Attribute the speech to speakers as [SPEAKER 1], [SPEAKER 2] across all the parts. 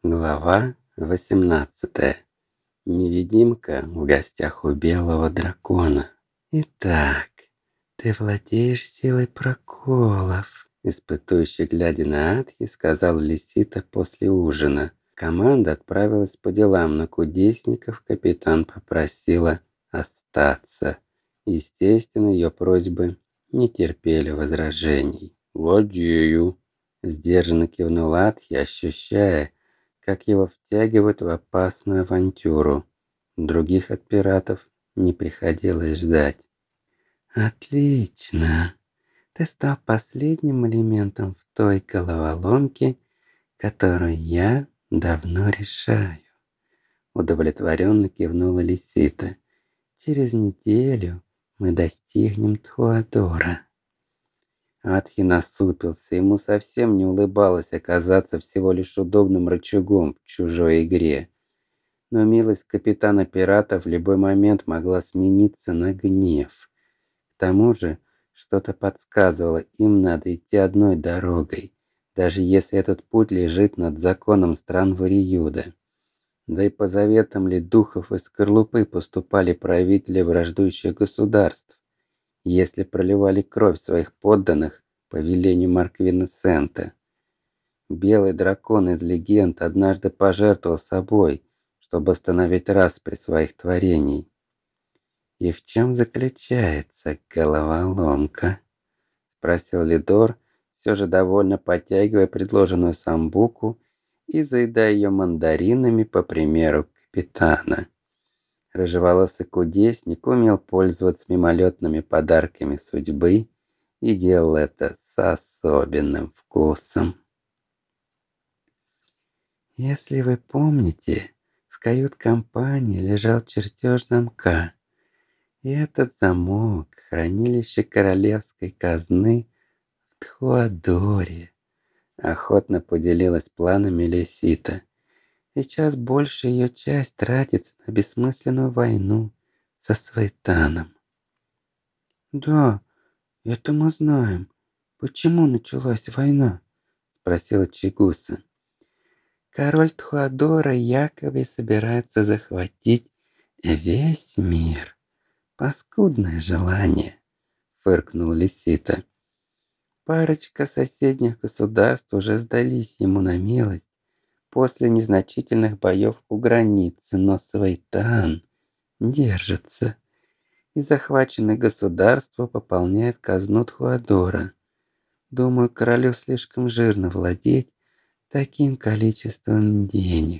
[SPEAKER 1] Глава 18. Невидимка в гостях у белого дракона. «Итак, ты владеешь силой проколов», — испытующе глядя на Атхи, сказал Лисита после ужина. Команда отправилась по делам, но кудесников капитан попросила остаться. Естественно, ее просьбы не терпели возражений. «Владею», — сдержанно кивнул Атхи, ощущая, как его втягивают в опасную авантюру. Других от пиратов не приходилось ждать. «Отлично. Ты стал последним элементом в той головоломке, которую я давно решаю», — удовлетворенно кивнула Лисита. «Через неделю мы достигнем Тхуадора». Атхи насупился. Ему совсем не улыбалось оказаться всего лишь удобным рычагом в чужой игре. Но милость капитана пиратов в любой момент могла смениться на гнев. К тому же, что-то подсказывало, им надо идти одной дорогой, даже если этот путь лежит над законом стран Вариюда. Да и по заветам ли духов из скорлупы поступали правители враждующих государств, если проливали кровь своих подданных по велению Марквина Сента. Белый дракон из легенд однажды пожертвовал собой, чтобы остановить распри своих творений. «И в чем заключается головоломка?» — спросил Лидор, все же довольно подтягивая предложенную самбуку и заедая ее мандаринами по примеру капитана. Рыжеволосый кудесник умел пользоваться мимолетными подарками судьбы и делал это с особенным вкусом. «Если вы помните, в кают-компании лежал чертеж замка, и этот замок — хранилище королевской казны в Тхуадоре», — охотно поделилась планами Лисита. «Сейчас большая ее часть тратится на бессмысленную войну со Свейтаном». «Да, это мы знаем. Почему началась война?» — спросила Чигуса. «Король Тхуадора якобы собирается захватить весь мир. Паскудное желание», — фыркнул Лисита. «Парочка соседних государств уже сдались ему на милость после незначительных боев у границы, но Свейтан держится, и захваченное государство пополняет казну Тхуадора. Думаю, королю слишком жирно владеть таким количеством денег».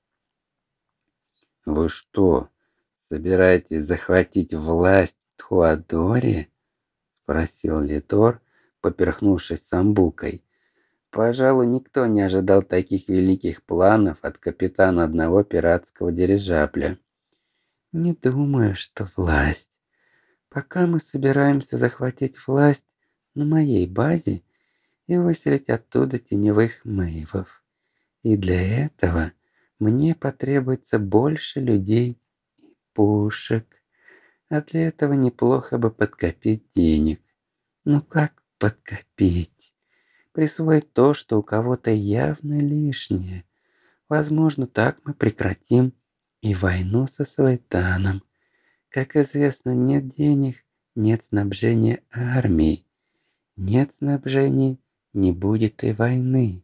[SPEAKER 1] «Вы что, собираетесь захватить власть в Тхуадоре?» — спросил Литор, поперхнувшись самбукой. Пожалуй, никто не ожидал таких великих планов от капитана одного пиратского дирижабля. «Не думаю, что власть. Пока мы собираемся захватить власть на моей базе и выселить оттуда теневых мэйвов. И для этого мне потребуется больше людей и пушек. А для этого неплохо бы подкопить денег. Ну как подкопить? Присвоить то, что у кого-то явно лишнее. Возможно, так мы прекратим и войну со Свейтаном. Как известно, нет денег, нет снабжения армии. Нет снабжения, не будет и войны».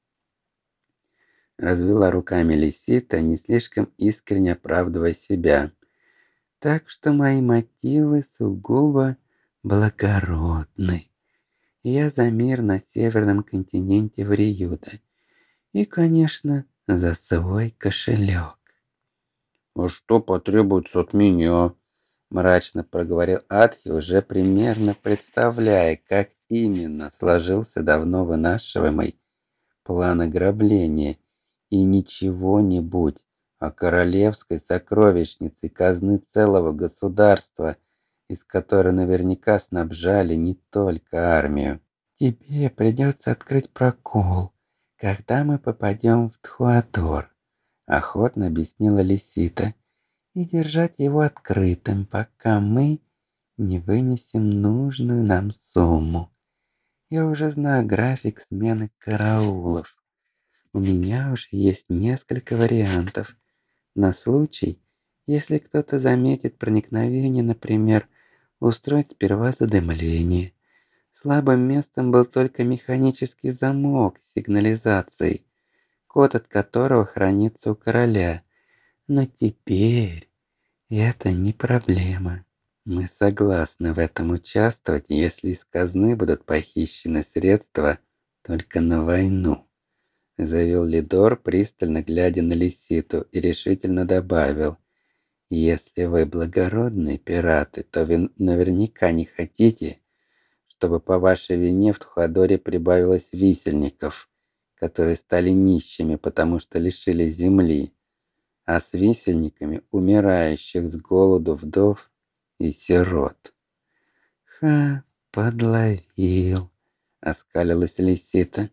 [SPEAKER 1] Развела руками Лисита, не слишком искренне оправдывая себя. «Так что мои мотивы сугубо благородны. Я за мир на северном континенте Вриюда. И, конечно, за свой кошелек». «А что потребуется от меня?» — мрачно проговорил Атхи, уже примерно представляя, как именно сложился давно вынашиваемый план ограбления. И ничего-нибудь, а королевской сокровищнице казны целого государства, из которой наверняка снабжали не только армию. «Тебе придется открыть прокол, когда мы попадем в Тхуадор», — охотно объяснила Лисита, «и держать его открытым, пока мы не вынесем нужную нам сумму. Я уже знаю график смены караулов. У меня уже есть несколько вариантов. На случай, если кто-то заметит проникновение, например, устроить сперва задымление. Слабым местом был только механический замок с сигнализацией, код от которого хранится у короля. Но теперь это не проблема. Мы согласны в этом участвовать, если из казны будут похищены средства только на войну. Заявил Лидор, пристально глядя на Лиситу, и решительно добавил: «Если вы благородные пираты, то вы наверняка не хотите, чтобы по вашей вине в Тхуадоре прибавилось висельников, которые стали нищими, потому что лишились земли, а с висельниками умирающих с голоду вдов и сирот». «Ха, подловил», — оскалилась Лисита.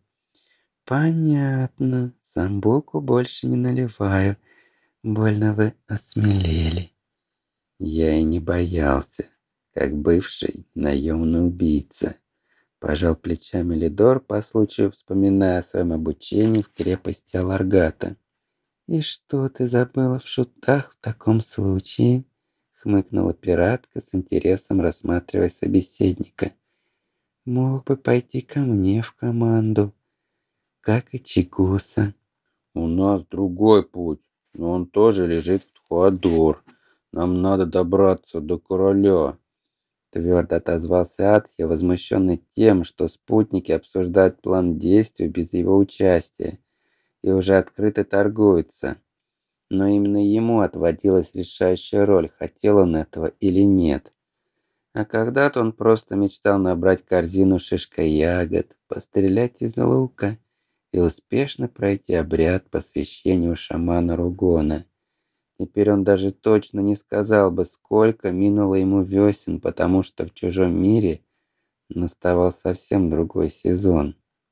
[SPEAKER 1] «Понятно, самбуку больше не наливаю. Больно вы осмелели». «Я и не боялся, как бывший наемный убийца», — пожал плечами Лидор, по случаю вспоминая о своем обучении в крепости Аларгата. «И что ты забыла в шутах в таком случае?» — хмыкнула пиратка с интересом, рассматривая собеседника. «Мог бы пойти ко мне в команду, как и Чигуса».
[SPEAKER 2] У нас другой путь, но он тоже лежит в Тхуадор. Нам надо добраться до короля.
[SPEAKER 1] Твердо отозвался Атхи, возмущенный тем, что спутники обсуждают план действий без его участия и уже открыто торгуются. Но именно ему отводилась решающая роль, хотел он этого или нет. А когда-то он просто мечтал набрать корзину шишка-ягод, пострелять из лука и успешно пройти обряд посвящения у шамана Ругона. Теперь он даже точно не сказал бы, сколько минуло ему весен, потому что в чужом мире наставал совсем другой сезон.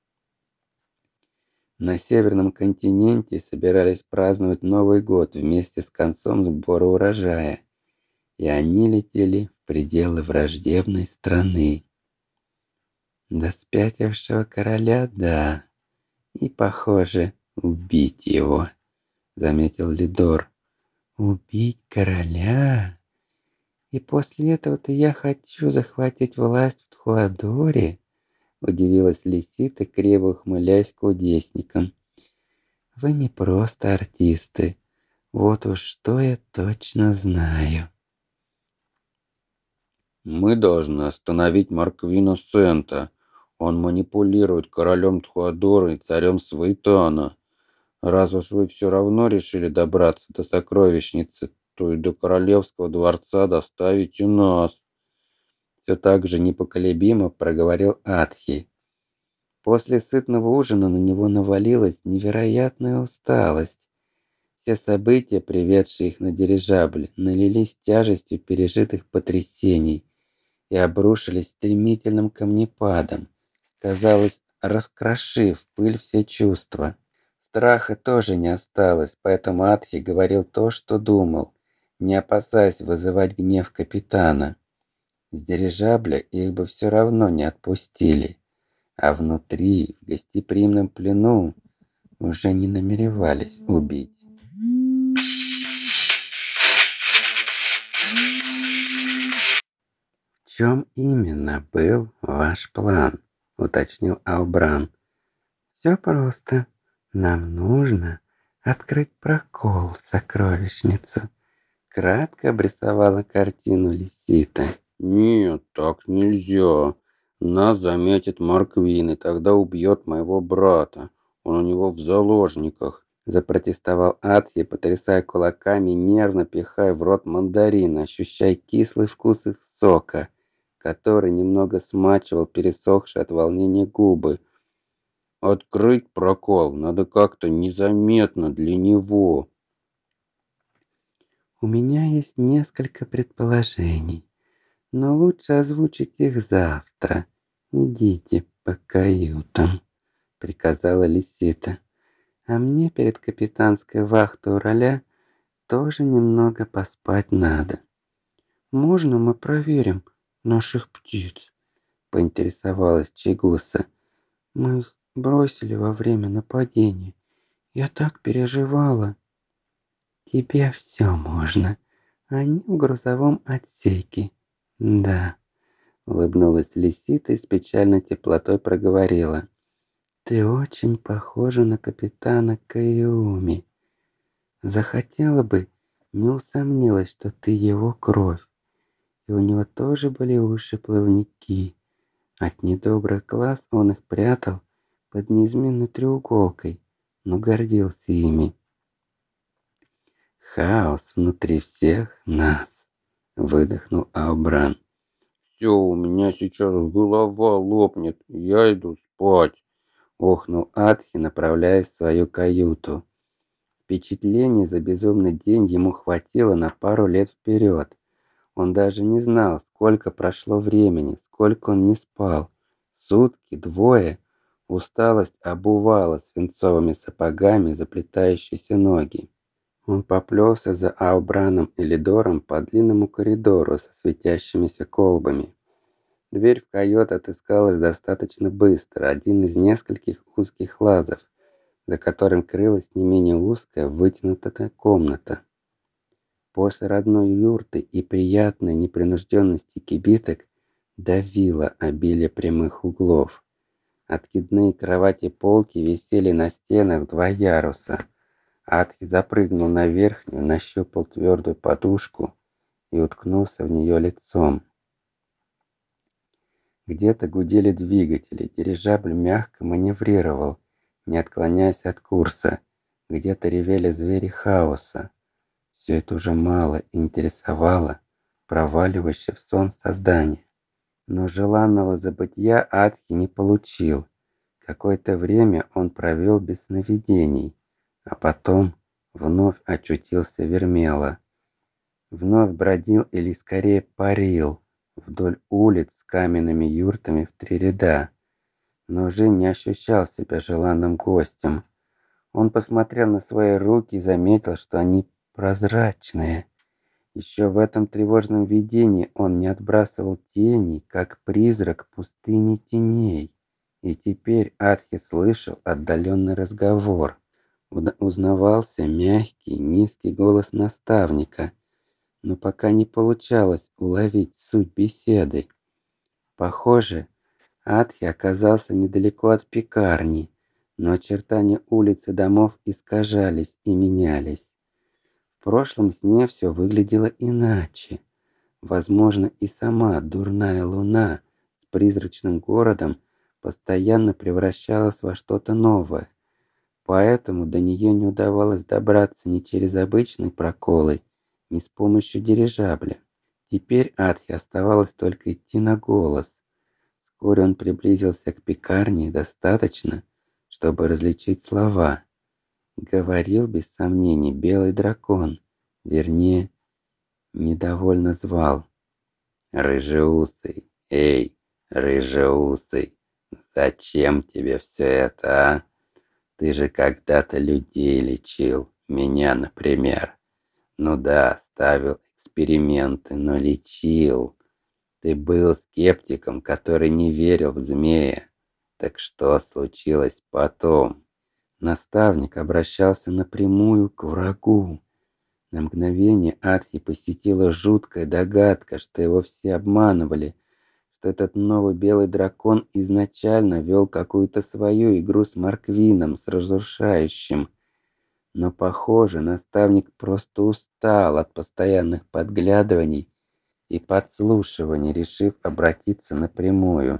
[SPEAKER 1] На Северном континенте собирались праздновать Новый год вместе с концом сбора урожая, и они летели в пределы враждебной страны. До спятившего короля, да, и, похоже, убить его, заметил Лидор. Убить короля? И после этого-то я хочу захватить власть в Тхуадоре? Удивилась Лисита, криво ухмыляясь кудесником. Вы не просто артисты. Вот уж что я точно знаю.
[SPEAKER 2] Мы должны остановить Марквина Сента. Он манипулирует королем Тхуадора и царем Свейтана. Раз уж вы все равно решили добраться до сокровищницы, то и до королевского дворца доставите нас.
[SPEAKER 1] Все так же непоколебимо проговорил Атхи. После сытного ужина на него навалилась невероятная усталость. Все события, приведшие их на дирижабль, налились тяжестью пережитых потрясений и обрушились стремительным камнепадом, казалось, раскрошив в пыль все чувства. Страха тоже не осталось, поэтому Атхи говорил то, что думал, не опасаясь вызывать гнев капитана. С дирижабля их бы все равно не отпустили, а внутри, в гостеприимном плену, уже не намеревались убить. «В чем именно был ваш план?» — уточнил Аубран. «Все просто. Нам нужно открыть прокол в сокровищницу». Кратко обрисовала картину Лисита.
[SPEAKER 2] Нет, так нельзя. Нас заметит Марквин, и тогда убьет моего брата. Он у него в заложниках.
[SPEAKER 1] Запротестовал Атхи, потрясая кулаками, нервно пихая в рот мандарин, ощущая кислый вкус их сока, который немного смачивал пересохшие от волнения губы.
[SPEAKER 2] Открыть прокол надо как-то незаметно для него.
[SPEAKER 1] У меня есть несколько предположений, но лучше озвучить их завтра. Идите по каютам, приказала Лисита. А мне перед капитанской вахтой у роля тоже немного поспать надо. «Можно мы проверим наших птиц?» — поинтересовалась Чигуса. «Мы их бросили во время нападения Я так переживала. Тебе все можно. Они в грузовом отсеке. Да, улыбнулась Лисита и с печальной теплотой проговорила. Ты очень похожа на капитана Кайоми. Захотела бы, не усомнилась, что ты его кровь. И у него тоже были уши-плавники. А с недобрых глаз он их прятал под неизменной треуголкой, но гордился ими. «Хаос внутри всех нас», — выдохнул Аубран.
[SPEAKER 2] «Все, у меня сейчас голова лопнет, я иду спать».
[SPEAKER 1] Охнул Атхи, направляясь в свою каюту. Впечатлений за безумный день ему хватило на пару лет вперед. Он даже не знал, сколько прошло времени, сколько он не спал. Сутки, двое. Усталость обувала свинцовыми сапогами заплетающиеся ноги. Он поплелся за Аубраном и Лидором по длинному коридору со светящимися колбами. Дверь в каюту отыскалась достаточно быстро, один из нескольких узких лазов, за которым крылась не менее узкая вытянутая комната. После родной юрты и приятной непринужденности кибиток давило обилие прямых углов. Откидные кровати-полки висели на стенах в 2 яруса. Атхи запрыгнул на верхнюю, нащупал твердую подушку и уткнулся в нее лицом. Где-то гудели двигатели, дирижабль мягко маневрировал, не отклоняясь от курса. Где-то ревели звери хаоса. Все это уже мало интересовало проваливающее в сон создание. Но желанного забытья Атхи не получил. Какое-то время он провел без сновидений, а потом вновь очутился Вермела. Вновь бродил или скорее парил вдоль улиц с каменными юртами в 3 ряда, но уже не ощущал себя желанным гостем. Он посмотрел на свои руки и заметил, что они прозрачные. Еще в этом тревожном видении он не отбрасывал тени, как призрак пустыни теней. И теперь Атхи слышал отдаленный разговор. Узнавался мягкий, низкий голос наставника, но пока не получалось уловить суть беседы. Похоже, Атхи оказался недалеко от пекарни, но очертания улиц и домов искажались и менялись. В прошлом сне все выглядело иначе. Возможно, и сама дурная луна с призрачным городом постоянно превращалась во что-то новое, поэтому до нее не удавалось добраться ни через обычные проколы, ни с помощью дирижабля. Теперь Атхи оставалось только идти на голос. Вскоре он приблизился к пекарне достаточно, чтобы различить слова. Говорил без сомнений белый дракон, вернее, недовольно звал. «Рыжеусый, эй, рыжеусый, зачем тебе все это, а? Ты же когда-то людей лечил, меня, например. Ну да, ставил эксперименты, но лечил. Ты был скептиком, который не верил в змея. Так что случилось потом?» Наставник обращался напрямую к врагу. На мгновение Атхи посетила жуткая догадка, что его все обманывали, что этот новый белый дракон изначально вел какую-то свою игру с Марквином, с разрушающим. Но, похоже, наставник просто устал от постоянных подглядываний и подслушиваний, решив обратиться напрямую.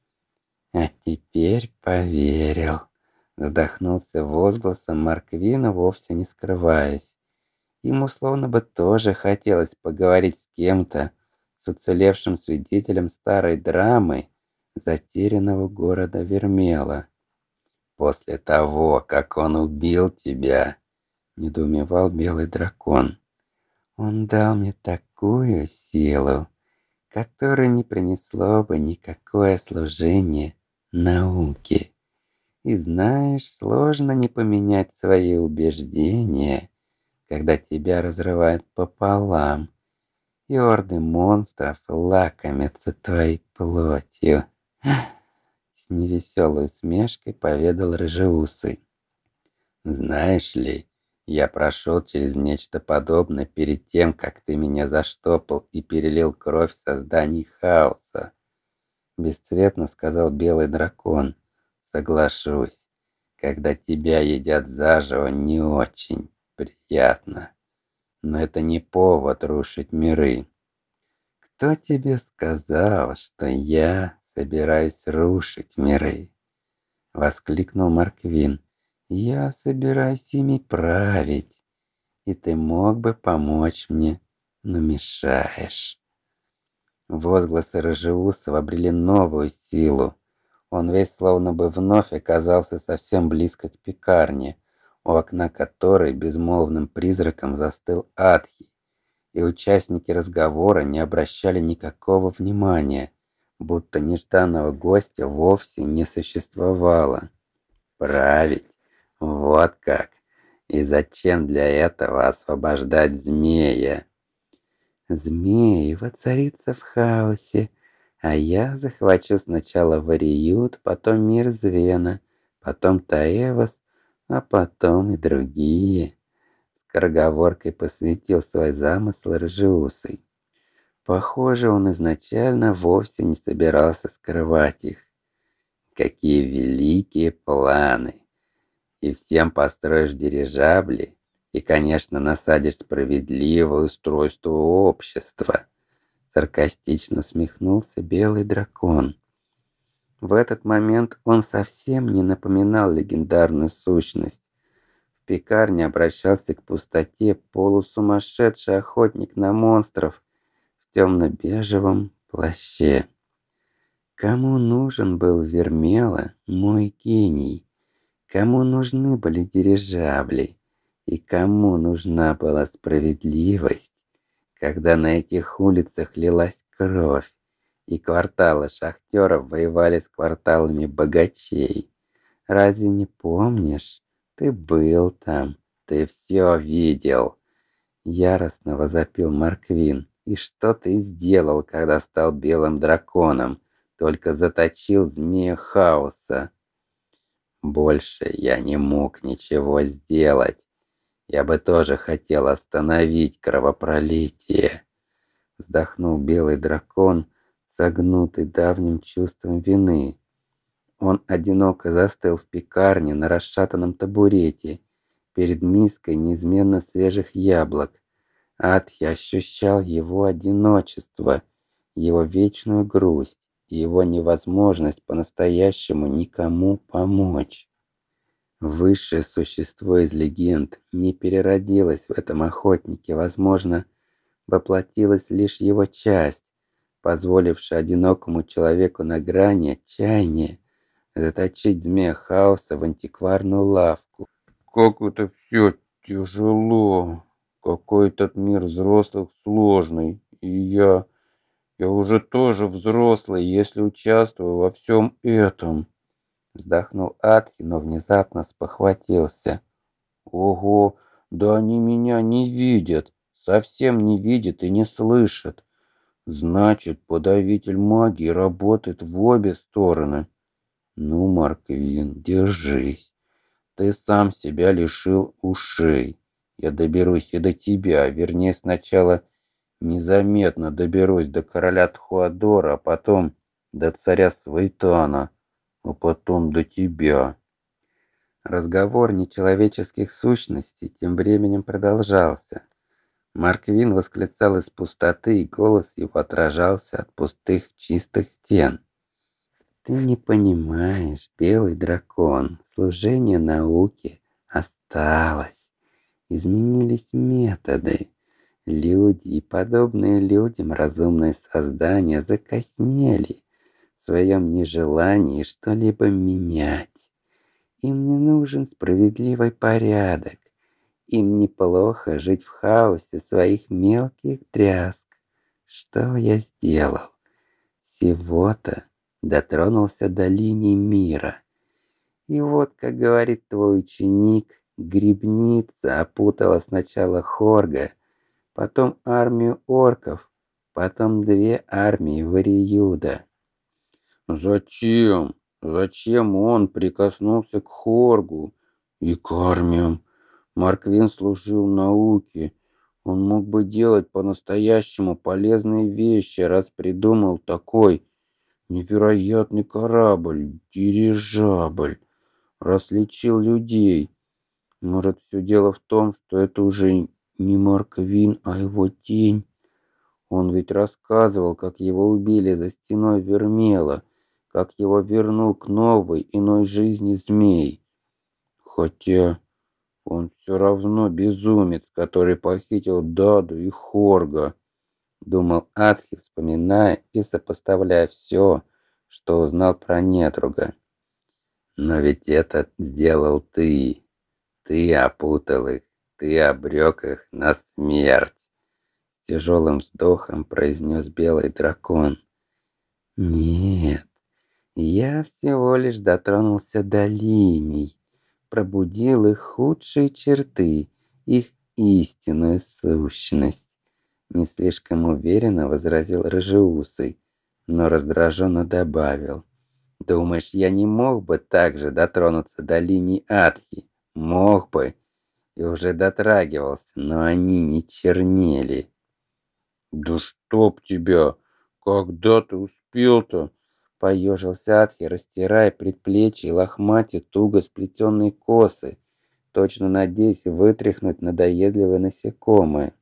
[SPEAKER 1] «А теперь поверил», — задохнулся возгласом Марквина, вовсе не скрываясь. Ему словно бы тоже хотелось поговорить с кем-то, с уцелевшим свидетелем старой драмы затерянного города Вермела. «После того, как он убил тебя», — недоумевал белый дракон, — «он дал мне такую силу, которая не принесло бы никакое служение науке. И знаешь, сложно не поменять свои убеждения, когда тебя разрывают пополам, и орды монстров лакомятся твоей плотью». С невеселой усмешкой поведал рыжеусый. Знаешь ли, я прошел через нечто подобное перед тем, как ты меня заштопал и перелил кровь в создании хаоса. Бесцветно сказал белый дракон. Соглашусь, когда тебя едят заживо, не очень приятно. Но это не повод рушить миры. Кто тебе сказал, что я собираюсь рушить миры? Воскликнул Марквин. Я собираюсь ими править, и ты мог бы помочь мне, но мешаешь. Возгласы Рыжеусова обрели новую силу. Он весь словно бы вновь оказался совсем близко к пекарне, у окна которой безмолвным призраком застыл Атхи, и участники разговора не обращали никакого внимания, будто нежданного гостя вовсе не существовало. Править? Вот как! И зачем для этого освобождать змея? Змей воцарится в хаосе, а я захвачу сначала Вариют, потом мир Звена, потом Таэвос, а потом и другие. Скороговоркой посвятил свой замысл Рыжеусый. Похоже, он изначально вовсе не собирался скрывать их. Какие великие планы! И всем построишь дирижабли, и, конечно, насадишь справедливое устройство общества. Саркастично усмехнулся белый дракон. В этот момент он совсем не напоминал легендарную сущность. В пекарне обращался к пустоте полусумасшедший охотник на монстров в темно-бежевом плаще. Кому нужен был Вермела, мой гений? Кому нужны были дирижабли? И кому нужна была справедливость, когда на этих улицах лилась кровь, и кварталы шахтеров воевали с кварталами богачей? Разве не помнишь? Ты был там, ты все видел. Яростно возопил Марквин. И что ты сделал, когда стал белым драконом? Только заточил змея хаоса. Больше я не мог ничего сделать. Я бы тоже хотел остановить кровопролитие. Вздохнул белый дракон, согнутый давним чувством вины. Он одиноко застыл в пекарне на расшатанном табурете перед миской неизменно свежих яблок. Атхи ощущал его одиночество, его вечную грусть и его невозможность по-настоящему никому помочь. Высшее существо из легенд не переродилось в этом охотнике, возможно, воплотилась лишь его часть, позволившая одинокому человеку на грани отчаяния заточить змея хаоса в антикварную лавку.
[SPEAKER 2] Как это все тяжело. Какой этот мир взрослых сложный. И я уже тоже взрослый, если участвую во всем этом.
[SPEAKER 1] Вздохнул Атхи, но внезапно спохватился.
[SPEAKER 2] Ого, да они меня не видят. Совсем не видят и не слышат. Значит, подавитель магии работает в обе стороны. Ну, Марквин, держись. Ты сам себя лишил ушей. Я доберусь и до тебя, вернее, сначала незаметно доберусь до короля Тхуадора, а потом до царя Свейтана, а потом до тебя.
[SPEAKER 1] Разговор нечеловеческих сущностей тем временем продолжался. Марквин восклицал из пустоты, и голос его отражался от пустых чистых стен. Ты не понимаешь, белый дракон, служение науке осталось. Изменились методы. Люди и подобные людям разумные создания закоснели в своем нежелании что-либо менять. Им не нужен справедливый порядок. Им неплохо жить в хаосе своих мелких тряск. Что я сделал? Всего-то дотронулся до линии мира. И вот, как говорит твой ученик, грибница опутала сначала Хорга, потом армию орков, потом 2 армии Вариюда.
[SPEAKER 2] Зачем? Зачем он прикоснулся к Хоргу? И кармиум. Марквин служил науке. Он мог бы делать по-настоящему полезные вещи, раз придумал такой невероятный корабль, дирижабль, раз лечил людей. Может, все дело в том, что это уже не Марквин, а его тень. Он ведь рассказывал, как его убили за стеной Вермела, как его вернул к новой, иной жизни змей. Хотя он все равно безумец, который похитил Даду и Хорга, думал Атхи, вспоминая и сопоставляя все, что узнал про недруга. Но ведь это сделал ты. Ты опутал их, ты обрек их на смерть. С тяжелым вздохом произнес белый дракон. Нет, я всего лишь дотронулся до линий, пробудил их худшие черты, их истинную сущность. Не слишком уверенно возразил рыжеусый, но раздраженно добавил. Думаешь, я не мог бы также дотронуться до линий Атхи? Мог бы, и уже дотрагивался, но они не чернели. «Да чтоб тебя! Когда ты успел-то?» Поежился Атхи, растирая предплечья и лохматя туго сплетенные косы, точно надеясь вытряхнуть надоедливое насекомое.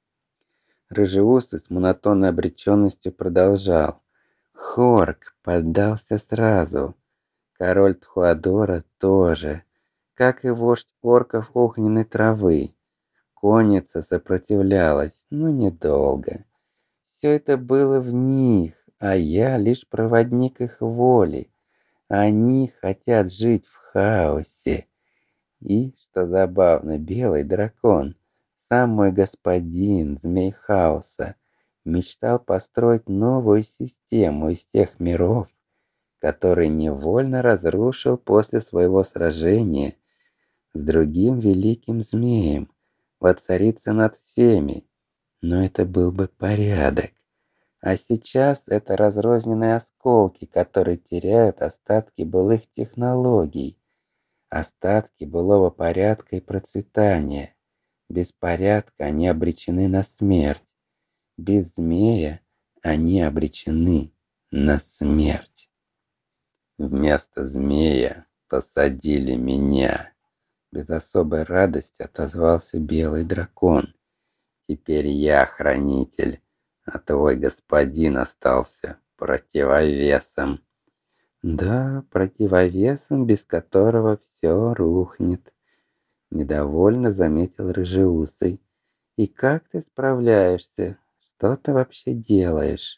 [SPEAKER 2] Рыжеусый с монотонной обреченностью продолжал. Хорк поддался сразу. Король Тхуадора тоже, как и вождь орков огненной травы. Конница сопротивлялась, но недолго. Все это было в них, а я лишь проводник их воли. Они хотят жить в хаосе. И, что забавно, белый дракон, сам мой господин, змей хаоса, мечтал построить новую систему из тех миров, который невольно разрушил после своего сражения с другим великим змеем, воцариться над всеми. Но это был бы порядок. А сейчас это разрозненные осколки, которые теряют остатки былых технологий, остатки былого порядка и процветания. Без порядка они обречены на смерть. Без змея они обречены на смерть. Вместо змея посадили меня. Без особой радости отозвался белый дракон. Теперь я хранитель, а твой господин остался противовесом. Да, противовесом, без которого все рухнет. Недовольно заметил рыжеусый. И как ты справляешься? Что ты вообще делаешь?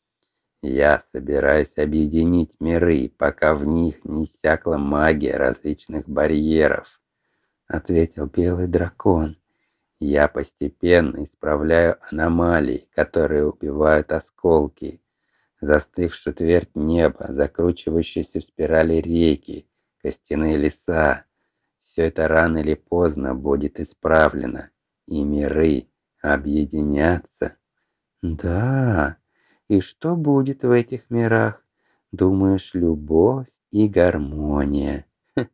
[SPEAKER 2] Я собираюсь объединить миры, пока в них не иссякла магия различных барьеров, ответил белый дракон. Я постепенно исправляю аномалии, которые убивают осколки, застывшую твердь неба, закручивающиеся в спирали реки, костяные леса. Все это рано или поздно будет исправлено, и миры объединятся. Да, и что будет в этих мирах? Думаешь, любовь и гармония?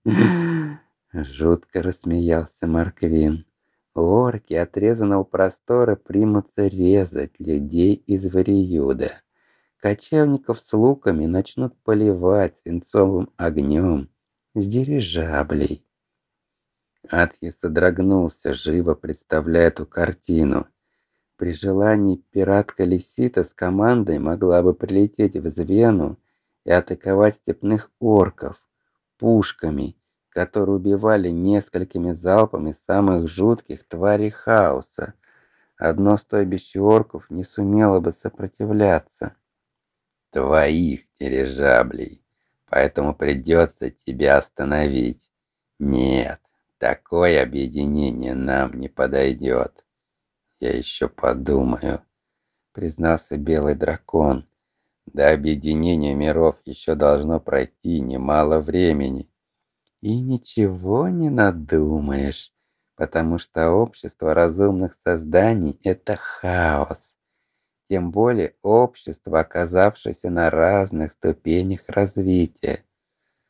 [SPEAKER 2] Жутко рассмеялся Марквин. Орки отрезанного простора примутся резать людей из Вариюда. Кочевников с луками начнут поливать свинцовым огнем с дирижаблей. Атхи содрогнулся, живо представляя эту картину. При желании пиратка Лисита с командой могла бы прилететь в Звену и атаковать степных орков пушками, которые убивали несколькими залпами самых жутких тварей хаоса. Одно стойбище орков не сумело бы сопротивляться. Твоих дирижаблей, поэтому придется тебя остановить. Нет, такое объединение нам не подойдет. Я еще подумаю, признался белый дракон. До объединения миров еще должно пройти немало времени. И ничего не надумаешь, потому что общество разумных созданий — это хаос. Тем более общество, оказавшееся на разных ступенях развития.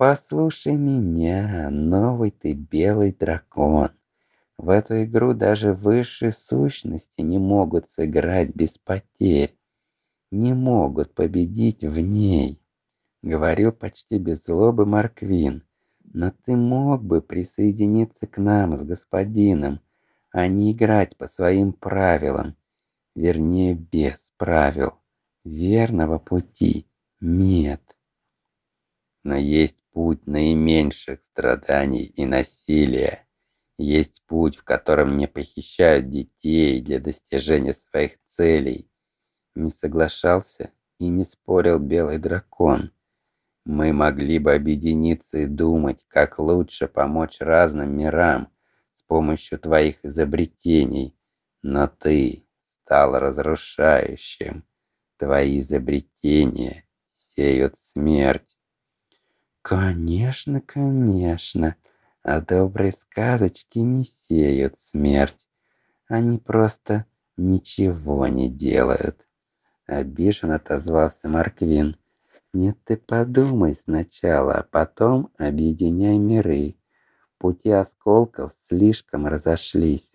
[SPEAKER 1] Послушай меня, новый ты белый дракон. В эту игру даже высшие сущности не могут сыграть без потерь, не могут победить в ней. Говорил почти без злобы Марквин. Но ты мог бы присоединиться к нам с господином, а не играть по своим правилам, вернее, без правил. Верного пути нет. Но есть путь наименьших страданий и насилия. Есть путь, в котором не похищают детей для достижения своих целей. Не соглашался и не спорил белый дракон. Мы могли бы объединиться и думать, как лучше помочь разным мирам с помощью твоих изобретений. Но ты стал разрушающим. Твои изобретения сеют смерть. Конечно, конечно. А добрые сказочки не сеют смерть. Они просто ничего не делают. Обиженно отозвался Марквин. Нет, ты подумай сначала, а потом объединяй миры. Пути осколков слишком разошлись.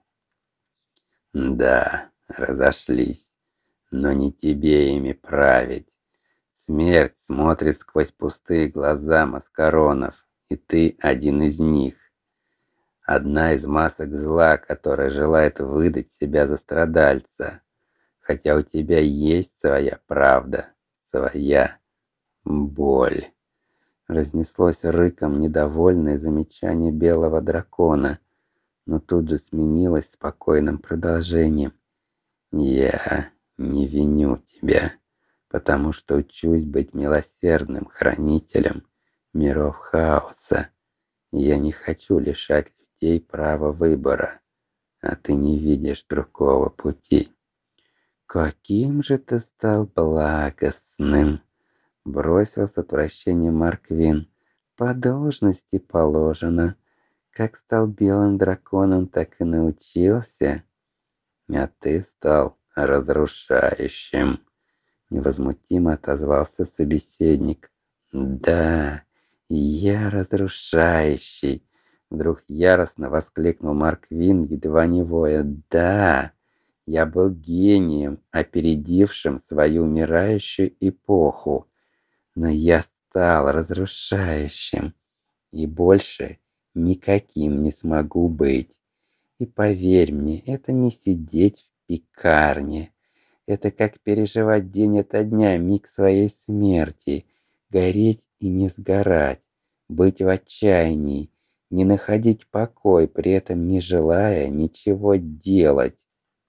[SPEAKER 1] Да, разошлись, но не тебе ими править. Смерть смотрит сквозь пустые глаза маскаронов, и ты один из них. Одна из масок зла, которая желает выдать себя за страдальца. Хотя у тебя есть своя правда, своя боль. Разнеслось рыком недовольное замечание белого дракона, но тут же сменилось спокойным продолжением. «Я не виню тебя, потому что учусь быть милосердным хранителем миров хаоса. Я не хочу лишать людей права выбора, а ты не видишь другого пути». «Каким же ты стал благостным!» Бросил с отвращением Марквин. «По должности положено. Как стал белым драконом, так и научился. А ты стал разрушающим», — невозмутимо отозвался собеседник. «Да, я разрушающий», — вдруг яростно воскликнул Марквин, едва не воя. «Да, я был гением, опередившим свою умирающую эпоху, но я стал разрушающим и больше никаким не смогу быть. И поверь мне, это не сидеть в пекарне. Это как переживать день ото дня миг своей смерти, гореть и не сгорать, быть в отчаянии, не находить покой, при этом не желая ничего делать.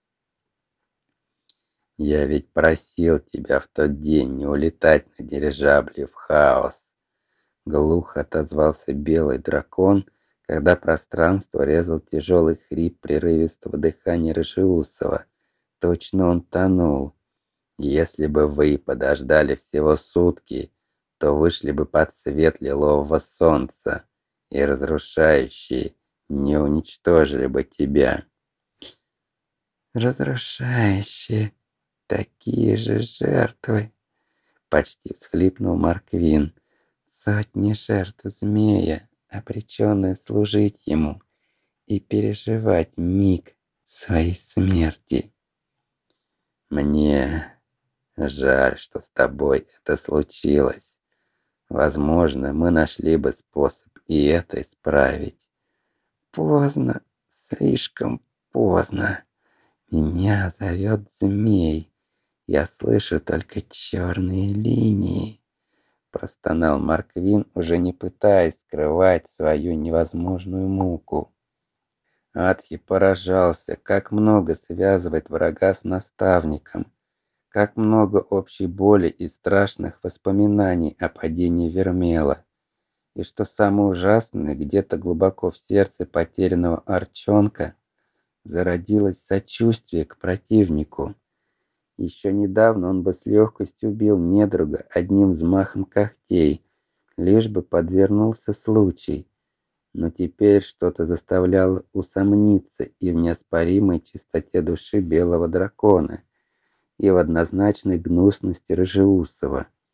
[SPEAKER 1] Я ведь просил тебя в тот день не улетать на дирижабле в хаос. Глухо отозвался белый дракон, когда пространство резал тяжелый хрип прерывистого дыхания Рыжеусова. Точно он тонул. Если бы вы подождали всего сутки, то вышли бы под свет лилового солнца, и разрушающие не уничтожили бы тебя. Разрушающие, такие же жертвы, почти всхлипнул Марквин. Сотни жертв змея, обреченные служить ему и переживать миг своей смерти. Мне жаль, что с тобой это случилось. Возможно, мы нашли бы способ и это исправить. Поздно, слишком поздно. Меня зовет змей. Я слышу только черные линии. Простонал Марквин, уже не пытаясь скрывать свою невозможную муку. Атхи поражался, как много связывает врага с наставником, как много общей боли и страшных воспоминаний о падении Вермела. И что самое ужасное, где-то глубоко в сердце потерянного Арчонка зародилось сочувствие к противнику. Еще недавно он бы с легкостью убил недруга одним взмахом когтей, лишь бы подвернулся случай. Но теперь что-то заставляло усомниться и в неоспоримой чистоте души белого дракона, и в однозначной гнусности Рыжеусова.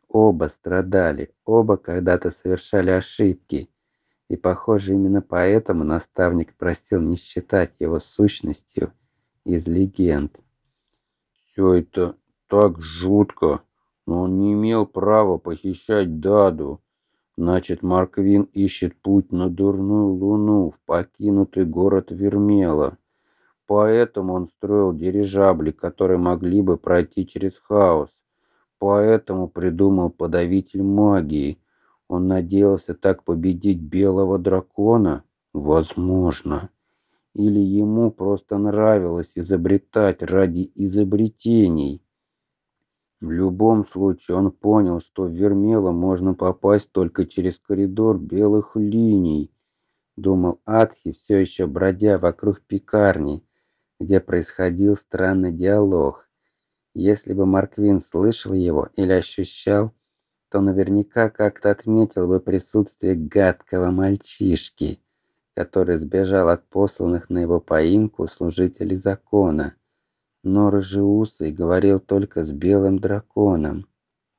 [SPEAKER 1] Оба страдали, оба когда-то совершали ошибки. И, похоже, именно поэтому наставник просил не считать его сущностью из легенд.
[SPEAKER 2] Все это так жутко, но он не имел права похищать Даду. Значит, Марквин ищет путь на дурную луну в покинутый город Вермела. Поэтому он строил дирижабли, которые могли бы пройти через хаос. Поэтому придумал подавитель магии. Он надеялся так победить белого дракона? Возможно. Или ему просто нравилось изобретать ради изобретений. В любом случае он понял, что в Вермело можно попасть только через коридор белых линий, думал Атхи, все еще бродя вокруг пекарни, где происходил странный диалог. Если бы Марквин слышал его или ощущал, то наверняка как-то отметил бы присутствие гадкого мальчишки, который сбежал от посланных на его поимку служителей закона. Но Рыжеусый говорил только с белым драконом.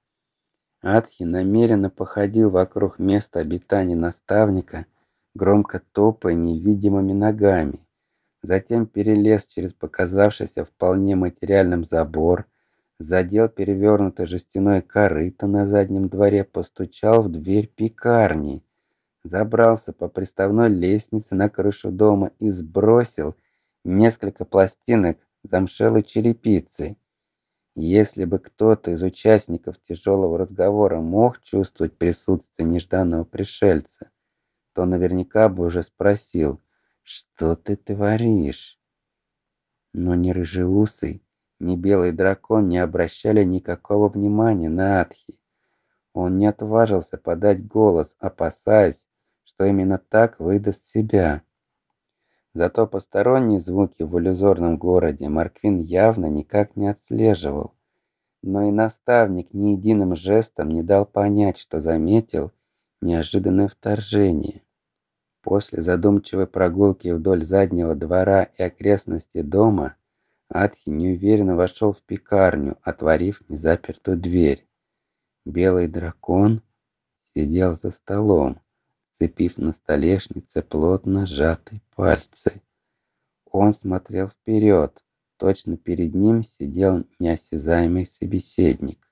[SPEAKER 2] Атхи намеренно походил вокруг места обитания наставника, громко топая невидимыми ногами. Затем перелез через показавшийся вполне материальным забор, задел перевернутое жестяное корыто на заднем дворе, постучал в дверь пекарни, забрался по приставной лестнице на крышу дома и сбросил несколько пластинок замшелой черепицы. Если бы кто-то из участников тяжелого разговора мог чувствовать присутствие нежданного пришельца, то наверняка бы уже спросил: «Что ты творишь?» Но ни Рыжеусый, ни Белый дракон не обращали никакого внимания на Атхи. Он не отважился подать голос, опасаясь, что именно так выдаст себя. Зато посторонние звуки в иллюзорном городе Марквин явно никак не отслеживал. Но и наставник ни единым жестом не дал понять, что заметил неожиданное вторжение. После задумчивой прогулки вдоль заднего двора и окрестностей дома Атхи неуверенно вошел в пекарню, отворив незапертую дверь. Белый дракон сидел за столом, сцепив на столешнице плотно сжатые пальцы. Он смотрел вперед, точно перед ним сидел неосязаемый собеседник.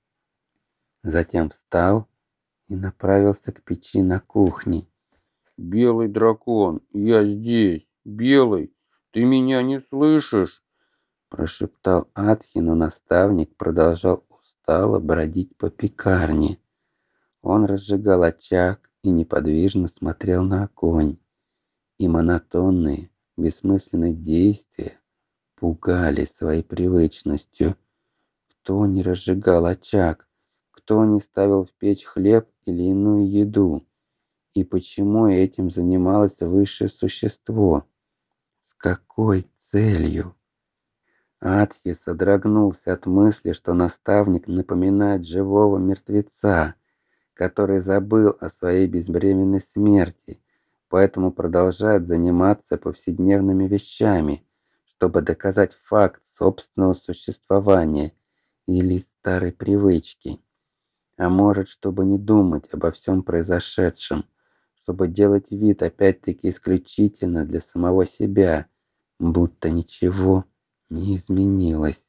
[SPEAKER 2] Затем встал и направился к печи на кухне. «Белый дракон, я здесь! Белый, ты меня не слышишь?»
[SPEAKER 1] Прошептал Атхи, но наставник продолжал устало бродить по пекарне. Он разжигал очаг и неподвижно смотрел на огонь. И монотонные, бессмысленные действия пугали своей привычностью. Кто не разжигал очаг? Кто не ставил в печь хлеб или иную еду? И почему этим занималось высшее существо? С какой целью? Атхи содрогнулся от мысли, что наставник напоминает живого мертвеца, который забыл о своей безвременной смерти, поэтому продолжает заниматься повседневными вещами, чтобы доказать факт собственного существования или старой привычки. А может, чтобы не думать обо всем произошедшем, чтобы делать вид опять-таки исключительно для самого себя, будто ничего не изменилось.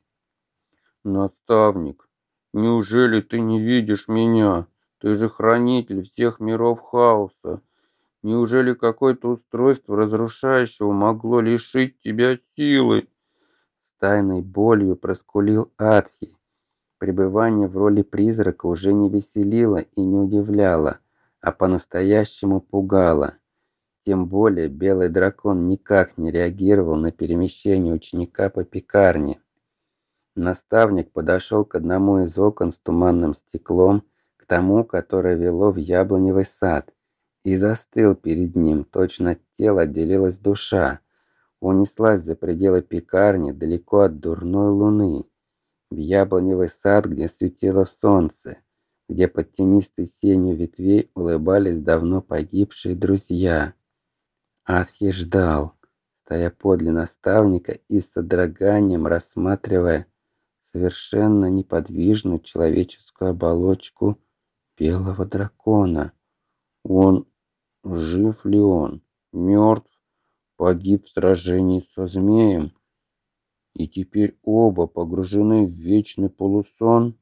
[SPEAKER 2] «Наставник, неужели ты не видишь меня? Ты же хранитель всех миров хаоса. Неужели какое-то устройство разрушающего могло лишить тебя силы?»
[SPEAKER 1] С тайной болью проскулил Атхи. Пребывание в роли призрака уже не веселило и не удивляло, а по-настоящему пугало. Тем более белый дракон никак не реагировал на перемещение ученика по пекарне. Наставник подошел к одному из окон с туманным стеклом, к тому, которое вело в яблоневый сад, и застыл перед ним, точно от тела отделилась душа, унеслась за пределы пекарни, далеко от дурной луны, в яблоневый сад, где светило солнце, где под тенистой сенью ветвей улыбались давно погибшие друзья. Атхи ждал, стоя подле наставника и с содроганием рассматривая совершенно неподвижную человеческую оболочку белого дракона.
[SPEAKER 2] Он... Жив ли он? Мертв? Погиб в сражении со змеем? И теперь оба погружены в вечный полусон?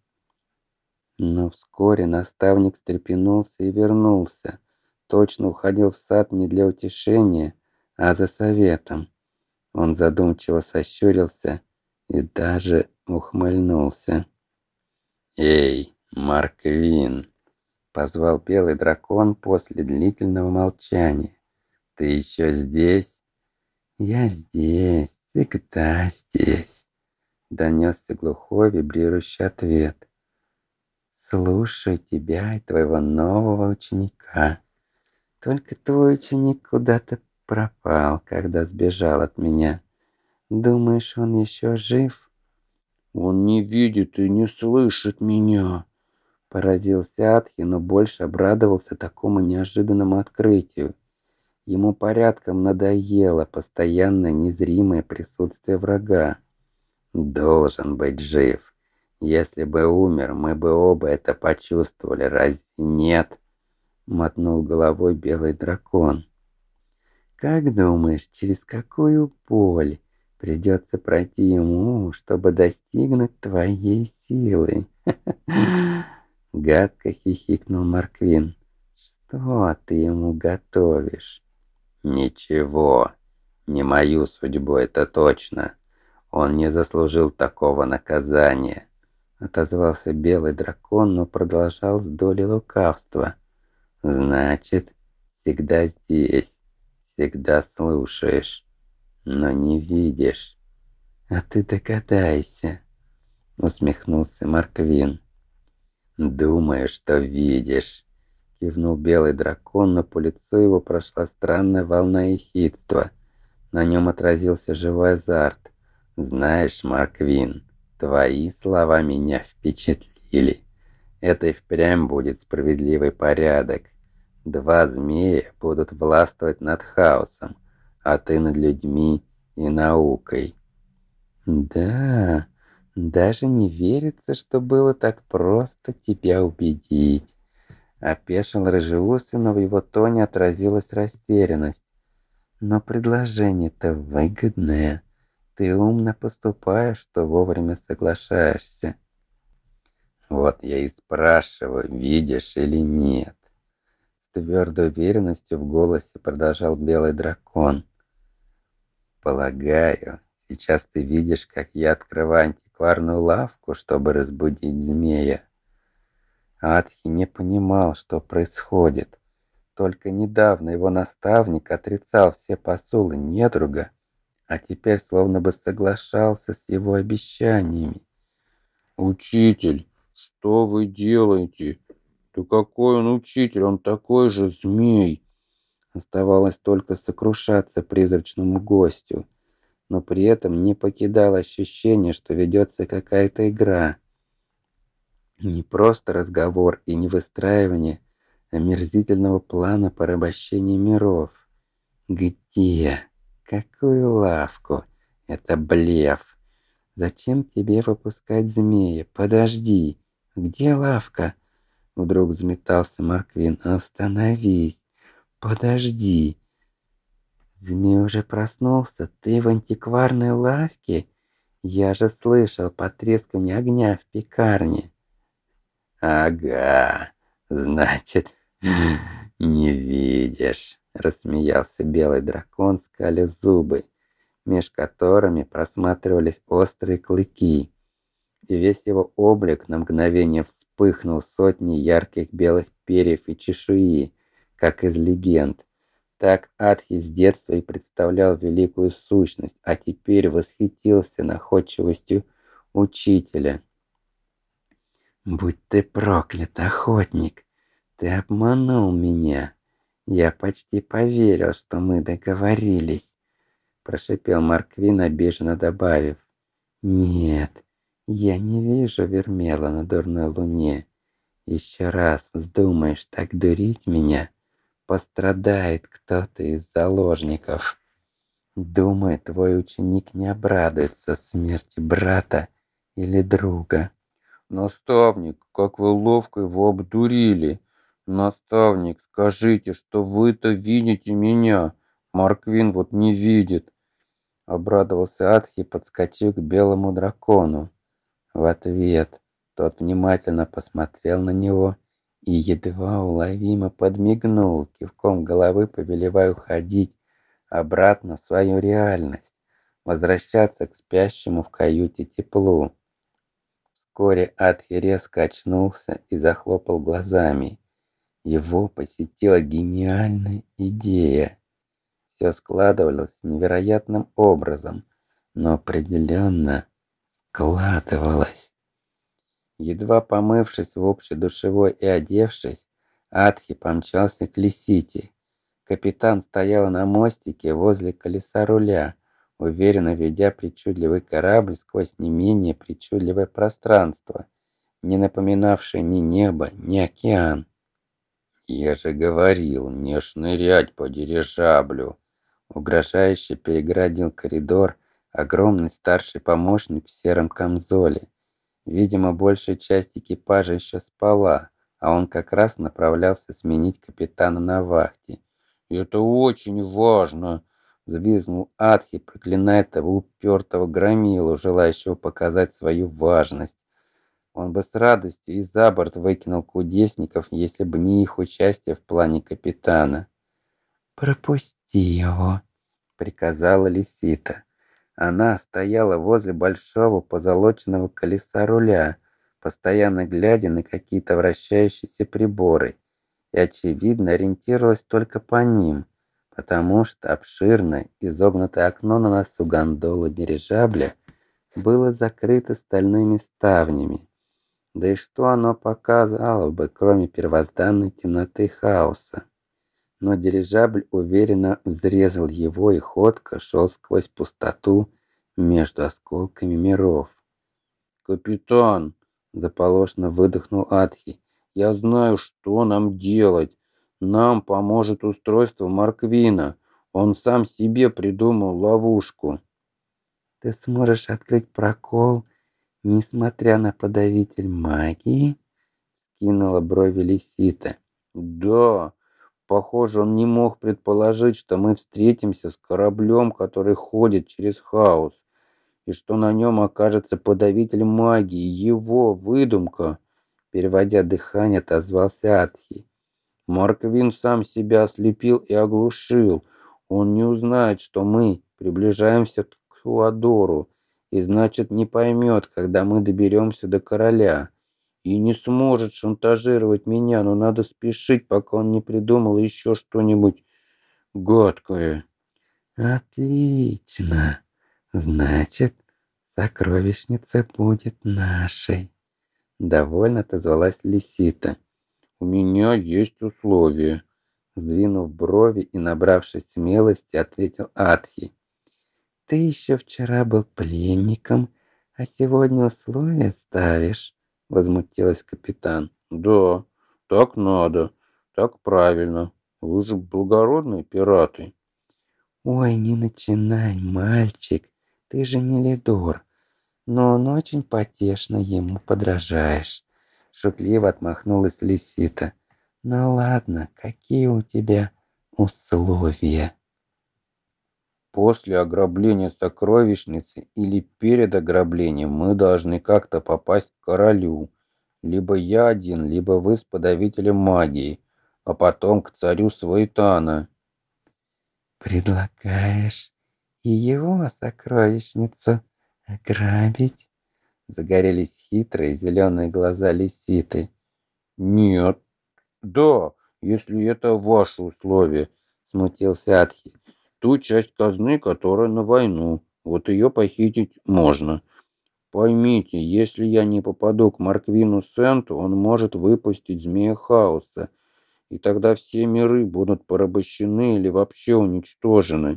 [SPEAKER 1] Но вскоре наставник встрепенулся и вернулся. Точно уходил в сад не для утешения, а за советом. Он задумчиво сощурился и даже ухмыльнулся. «Эй, Марквин!» — позвал белый дракон после длительного молчания. «Ты еще здесь?» «Я здесь, всегда здесь», — донесся глухой вибрирующий ответ. «Слушаю тебя и твоего нового ученика. Только твой ученик куда-то пропал, когда сбежал от меня. Думаешь, он еще жив?»
[SPEAKER 2] Он не видит и не слышит меня.
[SPEAKER 1] Поразился Атхи, но больше обрадовался такому неожиданному открытию. Ему порядком надоело постоянное незримое присутствие врага. Должен быть жив. Если бы умер, мы бы оба это почувствовали, разве нет? Мотнул головой белый дракон. Как думаешь, через какую боль придется пройти ему, чтобы достигнуть твоей силы? Гадко хихикнул Марквин. Что ты ему готовишь? Ничего, не мою судьбу, это точно. Он не заслужил такого наказания. Отозвался белый дракон, но продолжал с долей лукавства. Значит, всегда здесь, всегда слушаешь, но не видишь. А ты догадайся, усмехнулся Марквин. Думаешь, что видишь, кивнул белый дракон, но по лицу его прошла странная волна ехидства. На нем отразился живой азарт. Знаешь, Марквин, твои слова меня впечатлили. Это и впрямь будет справедливый порядок. Два змея будут властвовать над хаосом, а ты над людьми и наукой. Да, даже не верится, что было так просто тебя убедить. Опешил рыжеусый, но в его тоне отразилась растерянность. Но предложение-то выгодное. Ты умно поступаешь, что вовремя соглашаешься. Вот я и спрашиваю, видишь или нет. С твердой уверенностью в голосе продолжал белый дракон. Полагаю, сейчас ты видишь, как я открываю антикварную лавку, чтобы разбудить змея. Атхи не понимал, что происходит. Только недавно его наставник отрицал все посулы недруга, а теперь словно бы соглашался с его обещаниями.
[SPEAKER 2] Учитель, что вы делаете? Да какой он учитель, он такой же змей.
[SPEAKER 1] Оставалось только сокрушаться призрачному гостю, но при этом не покидало ощущение, что ведется какая-то игра. Не просто разговор и не выстраивание омерзительного плана порабощения миров. Где? Какую лавку? Это блеф. Зачем тебе выпускать змея? Подожди. Где лавка? Вдруг взметался Марквин. Остановись. Подожди. Змей уже проснулся. Ты в антикварной лавке? Я же слышал потрескивание огня в пекарне. Ага, значит, не видишь, рассмеялся белый дракон, скаля зубы, меж которыми просматривались острые клыки, и весь его облик на мгновение вспыхнул сотней ярких белых перьев и чешуи, как из легенд. Так Атхи с детства и представлял великую сущность, а теперь восхитился находчивостью учителя. «Будь ты проклят, охотник! Ты обманул меня! Я почти поверил, что мы договорились!» Прошипел Марквин, обиженно добавив. «Нет, я не вижу Вермела на дурной луне. Еще раз вздумаешь так дурить меня, пострадает кто-то из заложников. Думаю, твой ученик не обрадуется смерти брата или друга?
[SPEAKER 2] Наставник, как вы ловко его обдурили. Наставник, скажите, что вы-то видите меня. Марквин вот не видит. Обрадовался Атхи, подскочив к белому дракону. В ответ тот внимательно посмотрел на него и едва уловимо подмигнул, кивком головы повелевая уходить обратно в свою реальность, возвращаться к спящему в каюте теплу. Вскоре Атхи резко очнулся и захлопал глазами. Его посетила гениальная идея. Все складывалось невероятным образом, но определенно складывалось. Едва помывшись в общей душевой и одевшись, Атхи помчался к Лисите. Капитан стоял на мостике возле колеса руля, уверенно ведя причудливый корабль сквозь не менее причудливое пространство, не напоминавшее ни небо, ни океан. «Я же говорил, не шнырять по дирижаблю!» Угрожающе переградил коридор огромный старший помощник в сером камзоле. Видимо, большая часть экипажа еще спала, а он как раз направлялся сменить капитана на вахте. «Это очень важно!» — взвизгнул Атхи, проклиная того упертого громилу, желающего показать свою важность. Он бы с радостью и за борт выкинул кудесников, если бы не их участие в плане капитана. «Пропусти его», — приказала Лисита. Она стояла возле большого позолоченного колеса руля, постоянно глядя на какие-то вращающиеся приборы, и, очевидно, ориентировалась только по ним, потому что обширное изогнутое окно на носу гондолы дирижабля было закрыто стальными ставнями. Да и что оно показало бы, кроме первозданной темноты хаоса? Но дирижабль уверенно взрезал его, и ходко шел сквозь пустоту между осколками миров. «Капитан!» — заполошно выдохнул Атхи. «Я знаю, что нам делать. Нам поможет устройство Марквина. Он сам себе придумал ловушку».
[SPEAKER 1] Ты сможешь открыть прокол, несмотря на подавитель магии? Скинула брови Лисита.
[SPEAKER 2] «Да, похоже, он не мог предположить, что мы встретимся с кораблем, который ходит через хаос, и что на нем окажется подавитель магии, его выдумка».
[SPEAKER 1] Переводя дыхание, отозвался Атхи.
[SPEAKER 2] Марквин сам себя ослепил и оглушил. Он не узнает, что мы приближаемся к Туадору, и значит не поймет, когда мы доберемся до короля. И не сможет шантажировать меня, но надо спешить, пока он не придумал еще что-нибудь гадкое.
[SPEAKER 1] Отлично. Значит, сокровищница будет нашей. Довольно отозвалась Лисита.
[SPEAKER 2] У меня есть условия.
[SPEAKER 1] Сдвинув брови и набравшись смелости, ответил Атхи. Ты еще вчера был пленником, а сегодня условия ставишь, возмутилась капитан.
[SPEAKER 2] Да, так надо, так правильно. Вы же благородные пираты.
[SPEAKER 1] Ой, не начинай, мальчик, ты же не Лидор, но он очень потешно ему подражаешь. Шутливо отмахнулась Лисита. Ну ладно, какие у тебя условия?
[SPEAKER 2] После ограбления сокровищницы или перед ограблением мы должны как-то попасть к королю. Либо я один, либо вы с подавителем магии, а потом к царю Свейтана.
[SPEAKER 1] Предлагаешь и его сокровищницу ограбить? Загорелись хитрые зеленые глаза Лиситы.
[SPEAKER 2] Нет. Да, если это ваши условия,
[SPEAKER 1] Смутился Атхи.
[SPEAKER 2] ту часть казны, которая на войну, вот ее похитить можно. Поймите, если я не попаду к Марквину Сенту, он может выпустить Змея Хаоса, и тогда все миры будут порабощены или вообще уничтожены.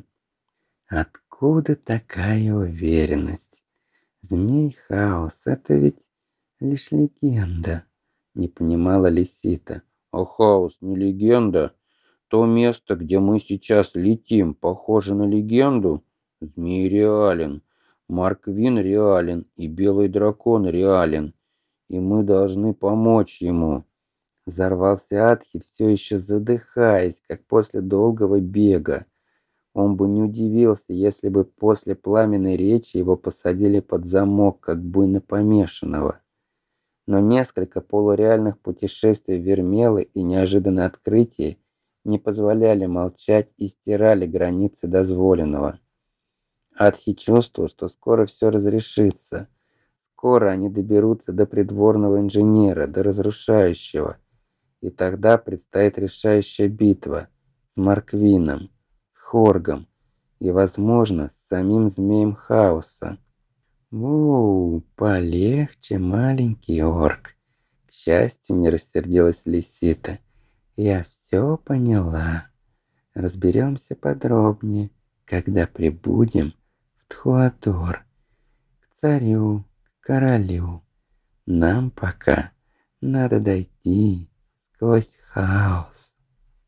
[SPEAKER 1] Откуда такая уверенность? Змей Хаос — это ведь лишь легенда. Не понимала Лисита.
[SPEAKER 2] А хаос не легенда? То место, где мы сейчас летим, похоже на легенду? Змей реален. Марквин реален, и Белый дракон реален, и мы должны помочь ему.
[SPEAKER 1] Взорвался Атхи, все еще задыхаясь, как после долгого бега. Он бы не удивился, если бы после пламенной речи его посадили под замок, как буйно помешанного. Но несколько полуреальных путешествий в Вермелы и неожиданное открытие не позволяли молчать и стирали границы дозволенного. Атхи чувствовал, что скоро все разрешится. Скоро они доберутся до придворного инженера, до разрушающего. И тогда предстоит решающая битва с Марквином, с Хоргом и, возможно, с самим Змеем Хаоса. Полегче, маленький орк. К счастью, не рассердилась Лисита. Я все поняла. Разберемся подробнее, когда прибудем в Тхуатор, к царю, к королю. Нам пока надо дойти сквозь хаос.